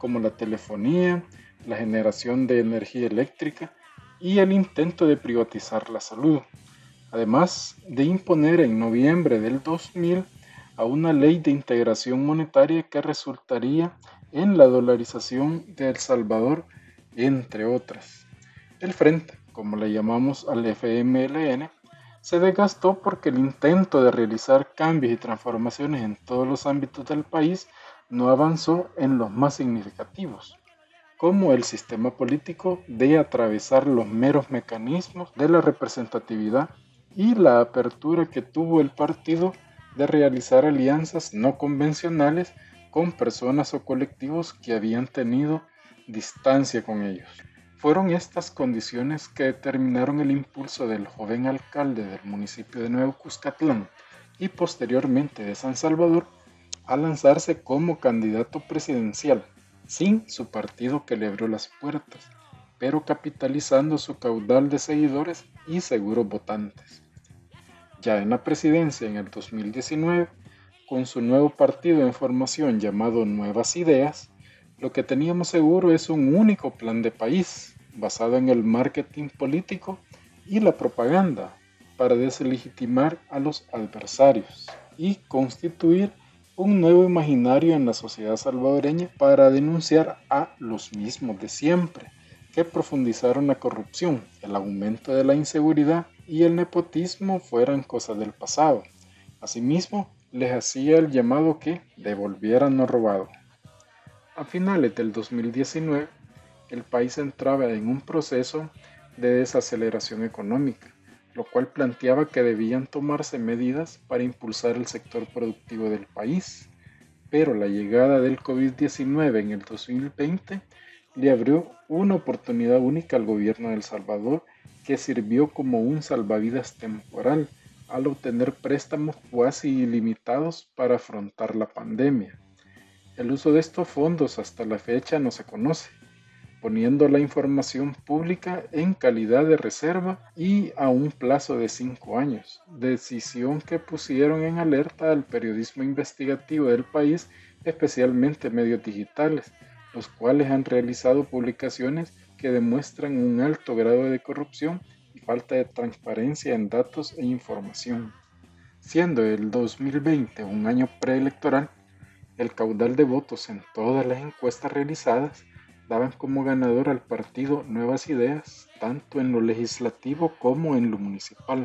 como la telefonía, la generación de energía eléctrica y el intento de privatizar la salud, además de imponer en noviembre del dos mil a una ley de integración monetaria que resultaría en la dolarización de El Salvador, entre otras. El frente, como le llamamos al F M L N, se desgastó porque el intento de realizar cambios y transformaciones en todos los ámbitos del país no avanzó en los más significativos, como el sistema político de atravesar los meros mecanismos de la representatividad y la apertura que tuvo el partido de realizar alianzas no convencionales con personas o colectivos que habían tenido distancia con ellos. Fueron estas condiciones que determinaron el impulso del joven alcalde del municipio de Nuevo Cuscatlán y posteriormente de San Salvador a lanzarse como candidato presidencial, sin su partido que le abrió las puertas, pero capitalizando su caudal de seguidores y seguros votantes. Ya en la presidencia en el dos mil diecinueve, con su nuevo partido en formación llamado Nuevas Ideas, lo que teníamos seguro es un único plan de país, basado en el marketing político y la propaganda, para deslegitimar a los adversarios y constituir un nuevo imaginario en la sociedad salvadoreña para denunciar a los mismos de siempre, que profundizaron la corrupción, el aumento de la inseguridad y el nepotismo fueran cosas del pasado. Asimismo, les hacía el llamado que devolvieran lo robado. A finales del dos mil diecinueve, el país entraba en un proceso de desaceleración económica, lo cual planteaba que debían tomarse medidas para impulsar el sector productivo del país, pero la llegada del COVID diecinueve en el dos mil veinte le abrió una oportunidad única al gobierno de El Salvador que sirvió como un salvavidas temporal al obtener préstamos cuasi ilimitados para afrontar la pandemia. El uso de estos fondos hasta la fecha no se conoce, poniendo la información pública en calidad de reserva y a un plazo de cinco años, decisión que pusieron en alerta al periodismo investigativo del país, especialmente medios digitales, los cuales han realizado publicaciones que demuestran un alto grado de corrupción y falta de transparencia en datos e información. Siendo el dos mil veinte un año preelectoral, el caudal de votos en todas las encuestas realizadas daban como ganador al partido Nuevas Ideas, tanto en lo legislativo como en lo municipal.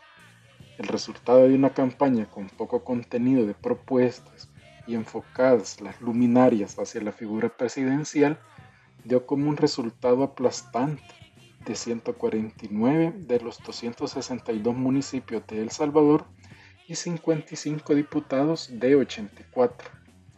El resultado de una campaña con poco contenido de propuestas y enfocadas las luminarias hacia la figura presidencial dio como un resultado aplastante de ciento cuarenta y nueve de los doscientos sesenta y dos municipios de El Salvador y cincuenta y cinco diputados de ochenta y cuatro.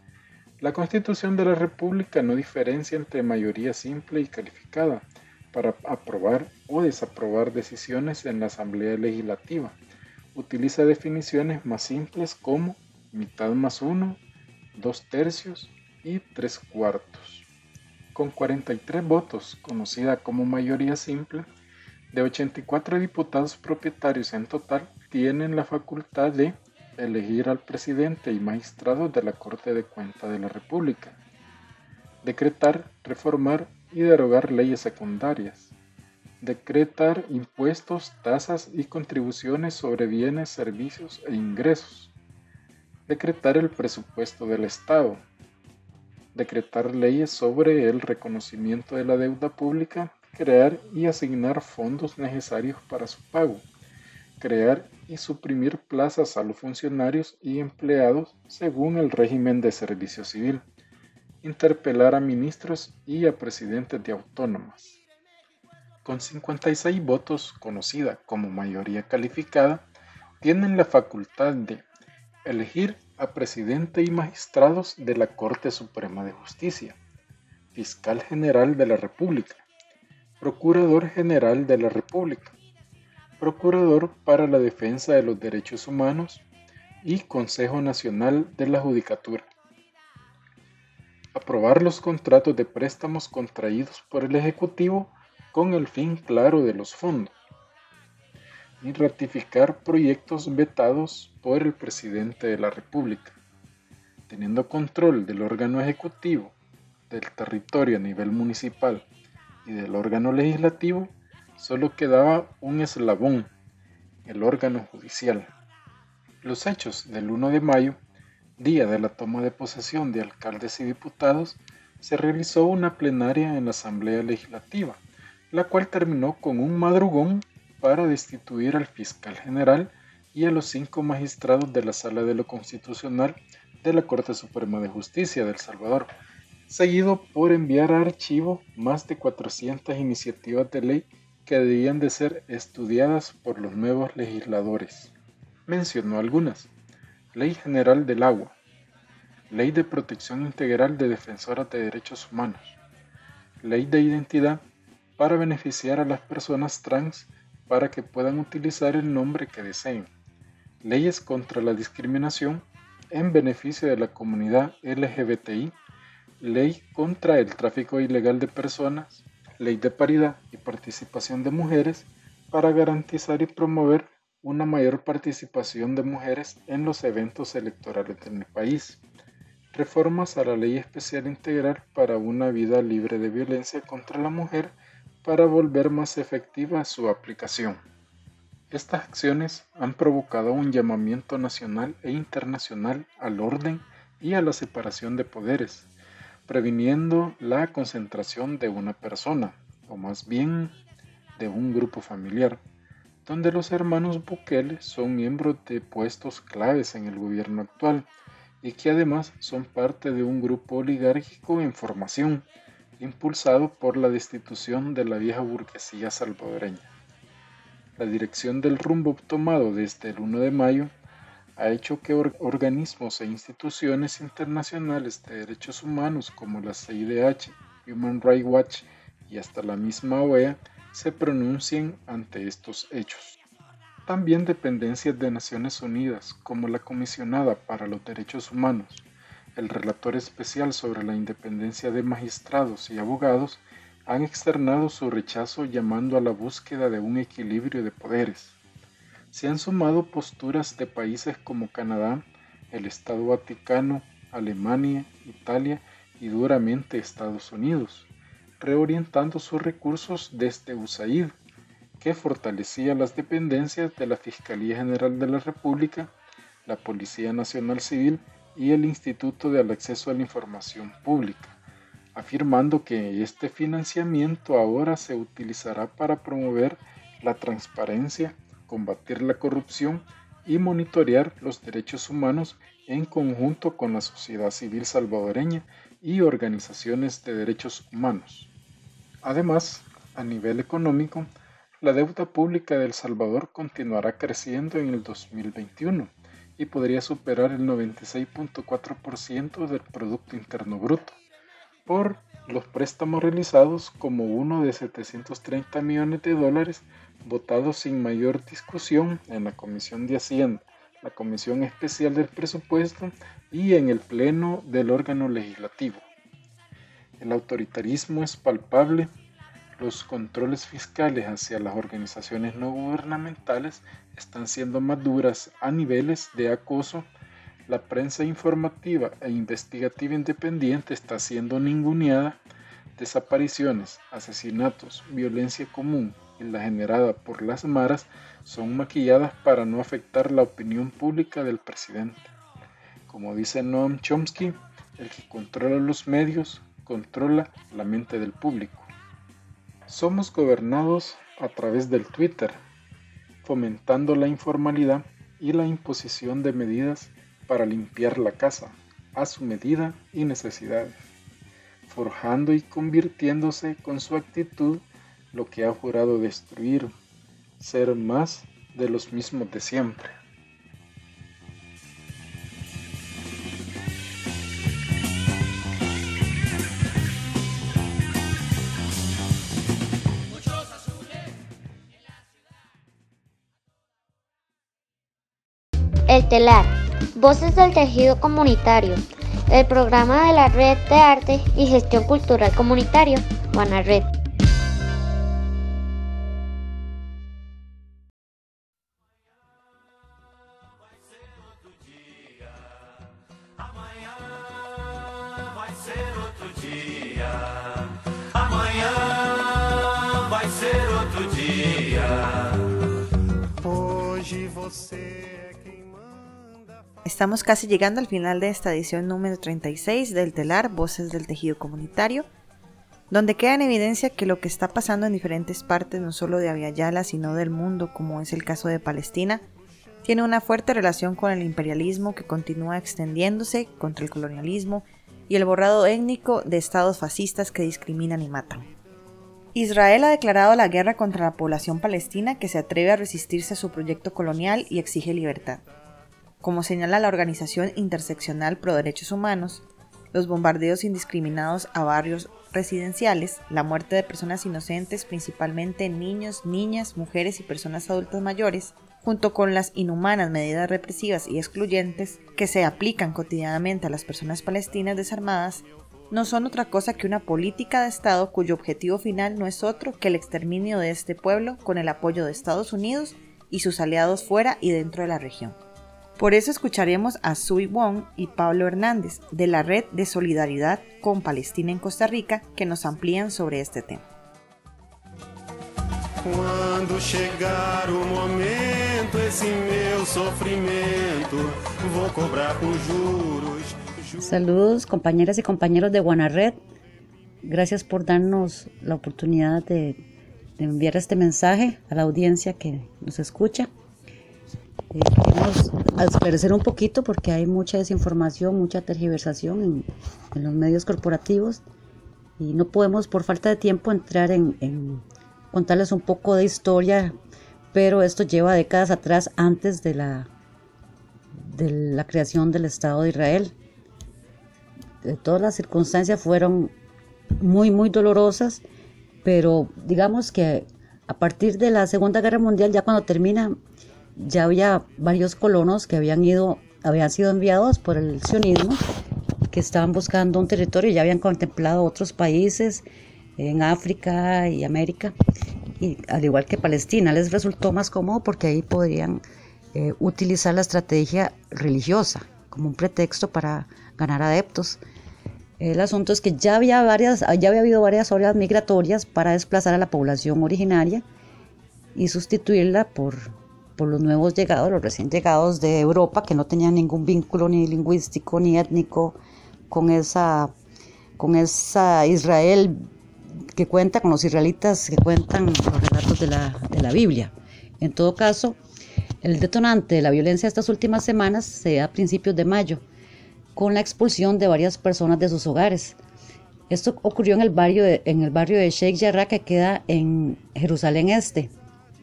La Constitución de la República no diferencia entre mayoría simple y calificada para aprobar o desaprobar decisiones en la Asamblea Legislativa. Utiliza definiciones más simples como mitad más uno, dos tercios y tres cuartos. Con cuarenta y tres votos, conocida como mayoría simple, de ochenta y cuatro diputados propietarios en total, tienen la facultad de elegir al presidente y magistrados de la Corte de Cuentas de la República, decretar, reformar y derogar leyes secundarias, decretar impuestos, tasas y contribuciones sobre bienes, servicios e ingresos, decretar el presupuesto del Estado, decretar leyes sobre el reconocimiento de la deuda pública, crear y asignar fondos necesarios para su pago, crear y suprimir plazas a los funcionarios y empleados según el régimen de servicio civil, interpelar a ministros y a presidentes de autónomas. Con cincuenta y seis votos, conocida como mayoría calificada, tienen la facultad de elegir a presidente y magistrados de la Corte Suprema de Justicia, fiscal general de la República, procurador general de la República, procurador para la defensa de los derechos humanos y Consejo Nacional de la Judicatura. Aprobar los contratos de préstamos contraídos por el Ejecutivo con el fin claro de los fondos. Y ratificar proyectos vetados por el presidente de la República. Teniendo control del órgano ejecutivo del territorio a nivel municipal y del órgano legislativo, solo quedaba un eslabón, el órgano judicial. Los hechos del uno de mayo, día de la toma de posesión de alcaldes y diputados, se realizó una plenaria en la Asamblea Legislativa, la cual terminó con un madrugón para destituir al fiscal general y a los cinco magistrados de la Sala de lo Constitucional de la Corte Suprema de Justicia de El Salvador, seguido por enviar a archivo más de cuatrocientas iniciativas de ley que debían de ser estudiadas por los nuevos legisladores. Mencionó algunas: Ley General del Agua, Ley de Protección Integral de Defensoras de Derechos Humanos, Ley de Identidad para beneficiar a las personas trans para que puedan utilizar el nombre que deseen, leyes contra la discriminación en beneficio de la comunidad L G B T I, ley contra el tráfico ilegal de personas, ley de paridad y participación de mujeres para garantizar y promover una mayor participación de mujeres en los eventos electorales en el país, reformas a la Ley Especial Integral para una vida libre de violencia contra la mujer para volver más efectiva su aplicación. Estas acciones han provocado un llamamiento nacional e internacional al orden y a la separación de poderes, previniendo la concentración de una persona, o más bien de un grupo familiar, donde los hermanos Bukele son miembros de puestos claves en el gobierno actual y que además son parte de un grupo oligárquico en formación, impulsado por la destitución de la vieja burguesía salvadoreña. La dirección del rumbo tomado desde el uno de mayo ha hecho que or- organismos e instituciones internacionales de derechos humanos como la C I D H, Human Rights Watch y hasta la misma O E A se pronuncien ante estos hechos. También dependencias de Naciones Unidas como la Comisionada para los Derechos Humanos, el Relator Especial sobre la Independencia de Magistrados y Abogados han externado su rechazo llamando a la búsqueda de un equilibrio de poderes. Se han sumado posturas de países como Canadá, el Estado Vaticano, Alemania, Italia y duramente Estados Unidos, reorientando sus recursos desde U S A I D, que fortalecía las dependencias de la Fiscalía General de la República, la Policía Nacional Civil y el Instituto del Acceso a la Información Pública, afirmando que este financiamiento ahora se utilizará para promover la transparencia, combatir la corrupción y monitorear los derechos humanos en conjunto con la sociedad civil salvadoreña y organizaciones de derechos humanos. Además, a nivel económico, la deuda pública de El Salvador continuará creciendo en el dos mil veintiuno y podría superar el noventa y seis punto cuatro por ciento del Producto Interno Bruto, por los préstamos realizados como uno de setecientos treinta millones de dólares votados sin mayor discusión en la Comisión de Hacienda, la Comisión Especial del Presupuesto y en el Pleno del órgano legislativo. El autoritarismo es palpable, los controles fiscales hacia las organizaciones no gubernamentales están siendo más duras a niveles de acoso, la prensa informativa e investigativa independiente está siendo ninguneada, desapariciones, asesinatos, violencia común y la generada por las maras son maquilladas para no afectar la opinión pública del presidente. Como dice Noam Chomsky, el que controla los medios controla la mente del público. Somos gobernados a través del Twitter, fomentando la informalidad y la imposición de medidas para limpiar la casa a su medida y necesidades, forjando y convirtiéndose con su actitud lo que ha jurado destruir, ser más de los mismos de siempre. El Telar, Voces del Tejido Comunitario, el programa de la Red de Arte y Gestión Cultural Comunitario, Guanared. Vai ser outro dia. vai ser outro dia. Hoje você é quem manda. Estamos casi llegando al final de esta edición número treinta y seis del Telar, Voces del Tejido Comunitario, donde queda en evidencia que lo que está pasando en diferentes partes, no solo de Abya-Yala, sino del mundo, como es el caso de Palestina, tiene una fuerte relación con el imperialismo que continúa extendiéndose contra el colonialismo y el borrado étnico de estados fascistas que discriminan y matan. Israel ha declarado la guerra contra la población palestina que se atreve a resistirse a su proyecto colonial y exige libertad. Como señala la Organización Interseccional Pro Derechos Humanos, los bombardeos indiscriminados a barrios residenciales, la muerte de personas inocentes, principalmente niños, niñas, mujeres y personas adultas mayores, junto con las inhumanas medidas represivas y excluyentes que se aplican cotidianamente a las personas palestinas desarmadas, no son otra cosa que una política de Estado cuyo objetivo final no es otro que el exterminio de este pueblo con el apoyo de Estados Unidos y sus aliados fuera y dentro de la región. Por eso escucharemos a Sui Wong y Pablo Hernández de la Red de Solidaridad con Palestina en Costa Rica que nos amplían sobre este tema. Quando chegar o momento, esse meu sofrimento, vou cobrar com juros. Saludos compañeras y compañeros de Guanarred. Gracias por darnos la oportunidad de, de enviar este mensaje a la audiencia que nos escucha. Eh, queremos esclarecer un poquito porque hay mucha desinformación, mucha tergiversación en, en los medios corporativos y no podemos por falta de tiempo entrar en, en contarles un poco de historia, pero esto lleva décadas atrás, antes de la, de la creación del Estado de Israel. De todas las circunstancias fueron muy muy dolorosas, pero digamos que a partir de la Segunda Guerra Mundial, ya cuando termina, ya había varios colonos que habían ido, habían sido enviados por el sionismo, que estaban buscando un territorio, ya habían contemplado otros países en África y América, y al igual que Palestina. Les resultó más cómodo porque ahí podrían eh, utilizar la estrategia religiosa como un pretexto para ganar adeptos. El asunto es que ya había varias, ya había habido varias olas migratorias para desplazar a la población originaria y sustituirla por, por los nuevos llegados, los recién llegados de Europa, que no tenían ningún vínculo ni lingüístico ni étnico con esa, con esa Israel que cuenta, con los israelitas que cuentan los relatos de la, de la Biblia. En todo caso, el detonante de la violencia de estas últimas semanas se da a principios de mayo, con la expulsión de varias personas de sus hogares. Esto ocurrió en el barrio de, en el barrio de Sheikh Jarrah, que queda en Jerusalén Este.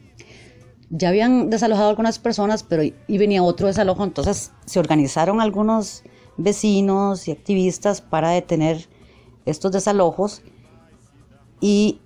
Ya habían desalojado algunas personas, pero y venía otro desalojo, entonces se organizaron algunos vecinos y activistas para detener estos desalojos, y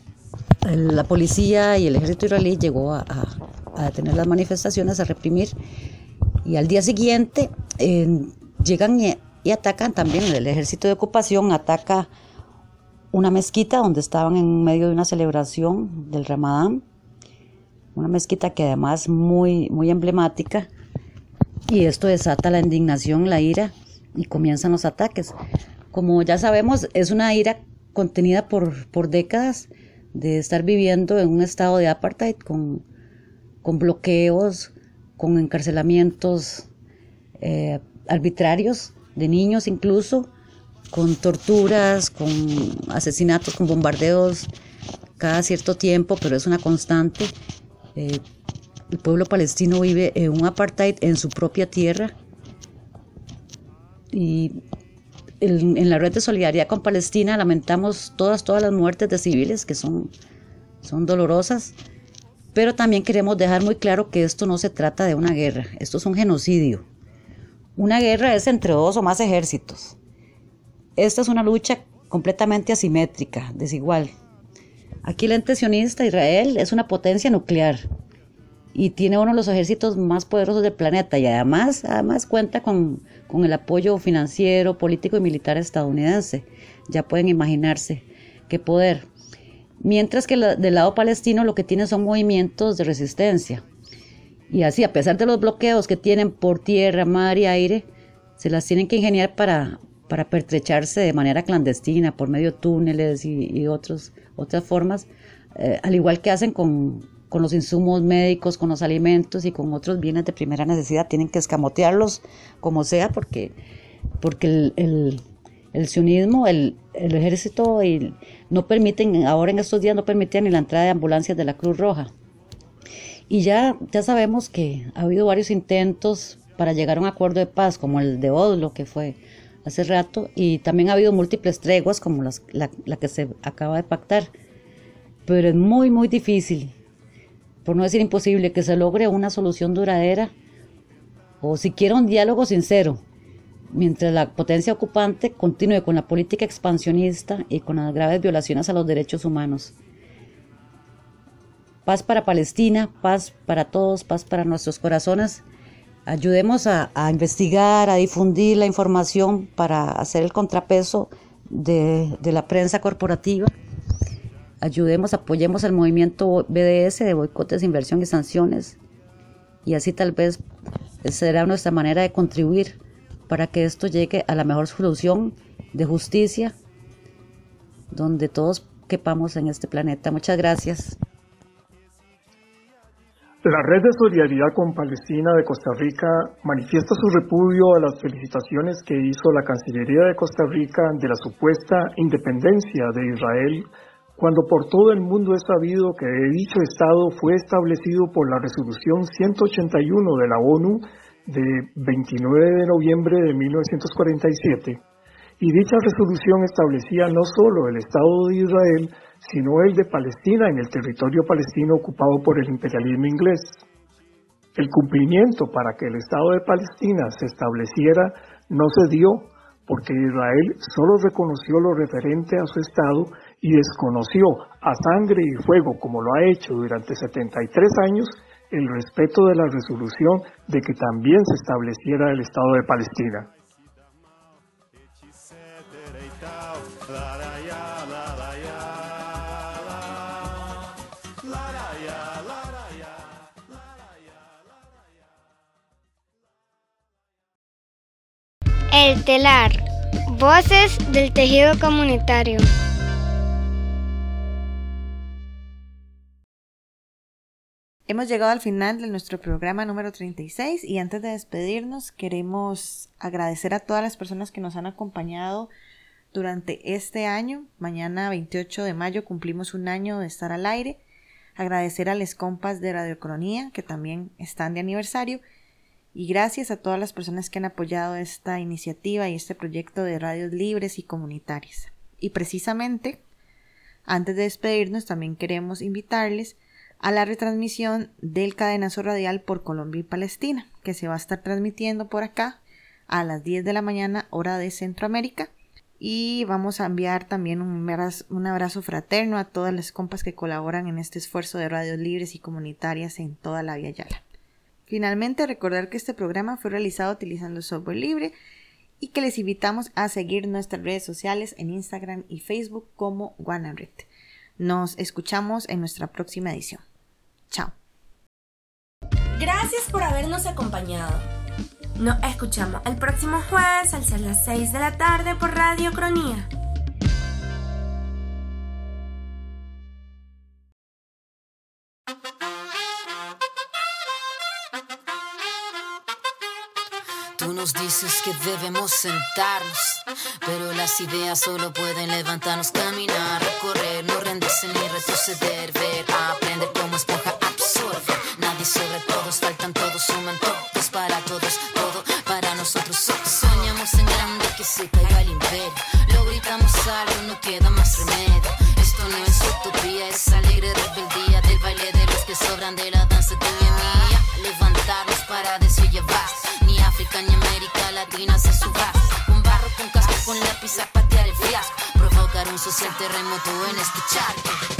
la policía y el ejército israelí llegó a, a, a detener las manifestaciones, a reprimir, y al día siguiente eh, llegan y, y atacan también. El ejército de ocupación ataca una mezquita donde estaban en medio de una celebración del Ramadán, una mezquita que además muy, muy emblemática, y esto desata la indignación, la ira, y comienzan los ataques. Como ya sabemos, es una ira contenida por, por décadas de estar viviendo en un estado de apartheid, con, con bloqueos, con encarcelamientos eh, arbitrarios de niños incluso, con torturas, con asesinatos, con bombardeos cada cierto tiempo, pero es una constante. Eh, el pueblo palestino vive en un apartheid en su propia tierra, y en, en la Red de Solidaridad con Palestina lamentamos todas, todas las muertes de civiles, que son, son dolorosas, pero también queremos dejar muy claro que esto no se trata de una guerra, esto es un genocidio. Una guerra es entre dos o más ejércitos. Esta es una lucha completamente asimétrica, desigual. Aquí el ente sionista, Israel, es una potencia nuclear y tiene uno de los ejércitos más poderosos del planeta, y además, además cuenta con, con el apoyo financiero, político y militar estadounidense. Ya pueden imaginarse qué poder. Mientras que la, del lado palestino lo que tiene son movimientos de resistencia. Y así, a pesar de los bloqueos que tienen por tierra, mar y aire, se las tienen que ingeniar para, para pertrecharse de manera clandestina, por medio de túneles y, y otros, otras formas, eh, al igual que hacen con, con los insumos médicos, con los alimentos y con otros bienes de primera necesidad, tienen que escamotearlos como sea, porque, porque el, el, el sionismo, el, el ejército, y no permiten, ahora en estos días no permitían ni la entrada de ambulancias de la Cruz Roja. Y ya, ya sabemos que ha habido varios intentos para llegar a un acuerdo de paz, como el de Oslo, que fue hace rato, y también ha habido múltiples treguas, como las, la, la que se acaba de pactar. Pero es muy, muy difícil, por no decir imposible, que se logre una solución duradera, o siquiera un diálogo sincero, mientras la potencia ocupante continúe con la política expansionista y con las graves violaciones a los derechos humanos. Paz para Palestina, paz para todos, paz para nuestros corazones. Ayudemos a, a investigar, a difundir la información para hacer el contrapeso de, de la prensa corporativa. Ayudemos, apoyemos el movimiento B D S de boicotes, inversión y sanciones. Y así tal vez será nuestra manera de contribuir para que esto llegue a la mejor solución de justicia, donde todos quepamos en este planeta. Muchas gracias. La Red de Solidaridad con Palestina de Costa Rica manifiesta su repudio a las felicitaciones que hizo la Cancillería de Costa Rica de la supuesta independencia de Israel, cuando por todo el mundo es sabido que dicho Estado fue establecido por la Resolución ciento ochenta y uno de la ONU de veintinueve de noviembre de mil novecientos cuarenta y siete, y dicha resolución establecía no solo el Estado de Israel, sino el de Palestina en el territorio palestino ocupado por el imperialismo inglés. El cumplimiento para que el Estado de Palestina se estableciera no se dio, porque Israel solo reconoció lo referente a su Estado y desconoció a sangre y fuego, como lo ha hecho durante setenta y tres años, el respeto de la resolución de que también se estableciera el Estado de Palestina. El telar, voces del tejido comunitario. Hemos llegado al final de nuestro programa número treinta y seis y antes de despedirnos queremos agradecer a todas las personas que nos han acompañado durante este año. Mañana veintiocho de mayo cumplimos un año de estar al aire. Agradecer a los compas de Radiocronía que también están de aniversario. Y gracias a todas las personas que han apoyado esta iniciativa y este proyecto de radios libres y comunitarias. Y precisamente, antes de despedirnos, también queremos invitarles a la retransmisión del cadenazo radial por Colombia y Palestina, que se va a estar transmitiendo por acá a las diez de la mañana, hora de Centroamérica. Y vamos a enviar también un abrazo, un abrazo fraterno a todas las compas que colaboran en este esfuerzo de radios libres y comunitarias en toda la Vía Yala. Finalmente, recordar que este programa fue realizado utilizando software libre y que les invitamos a seguir nuestras redes sociales en Instagram y Facebook como Guanared. Nos escuchamos en nuestra próxima edición. Chao. Gracias por habernos acompañado. Nos escuchamos el próximo jueves al ser las seis de la tarde por Radiocronía. Tú nos dices que debemos sentarnos, pero las ideas solo pueden levantarnos, caminar, recorrer, no rendirse ni retroceder, ver, aprender como esponja, absorber. Nadie sobre todos, faltan todos, suman todos para todos, todo para nosotros. Soñamos en grande que se caiga el imperio, lo gritamos algo, no queda más remedio. Esto no es utopía, es alegre rebeldía del baile de los que sobran de la danza tuya y mía. Levantarnos para decir llevar. Ni África ni América Latina se suba. Con barro, con casco, con lápiz a patear el fiasco. Provocar un social terremoto en este charco.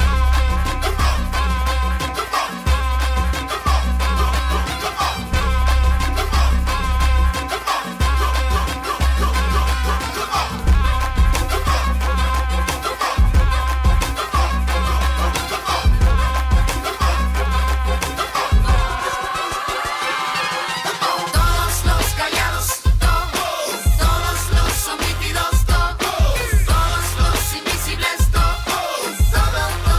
Todos los invisibles, todos, todos los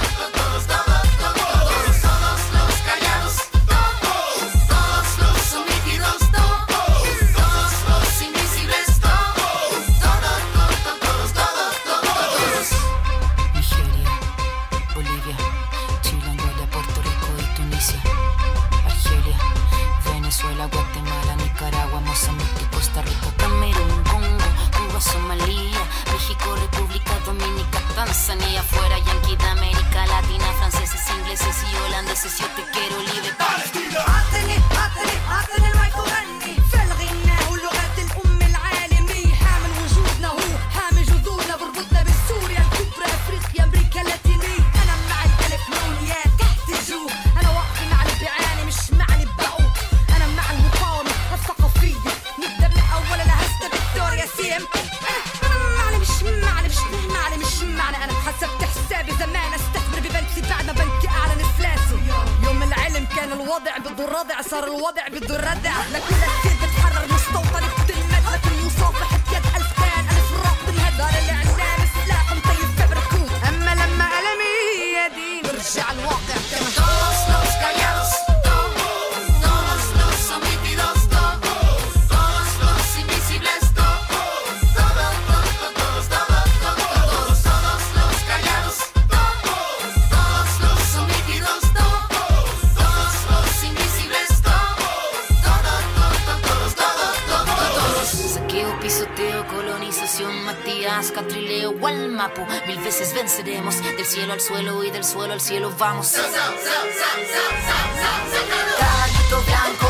Venezuela, Guatemala, Nicaragua, Mozambique, Costa Rica, Camerún, Congo, Cuba, Somalia, México, República Dominicana, Tanzania, fuera Yankee de América Latina, franceses, ingleses y holandeses, yo te quiero libre Palestina. عطني عطني عطني المايك وغني فالغناه ولغة الأم العالمية حامل وجودنا هو حامل جذورنا بربطنا بسوريا الكبرى أفريقيا أمريكا اللاتينية أنا مع الألف نونيات تحت الجو أنا واقفة مع اللي بيعاني مش مع اللي بعوق أنا مع المقاومة الثقافية نبدأ من أول لهسه فيكتوريا سي ام أنا مش معني مش معني مش معني أنا حسبت حسابي زمان أستثمر ببنكي بعد ما بنكي أعلن إفلاسه يوم العلم كان الوضع بده الردع صار الوضع بده الردع لكل كثير بتحرر مستوطن بتلمد لكن مصافحة يد ألفان ألف راق بالهد دار الإعلام سلاح مطيب فبركوت أما لما ألمي يدين برجع الواقع كما Todos los callados, todos los omitidos, todos los invisibles, todos, todos, todos, todos, todos los callados, todos los omitidos, todos los invisibles, todos, todos, todos, todos. Saqueo, pisoteo, colonización, Matías, Catrileo, Gualmapu, mil veces venceremos, del cielo al suelo y del suelo al cielo vamos. Caballito blanco,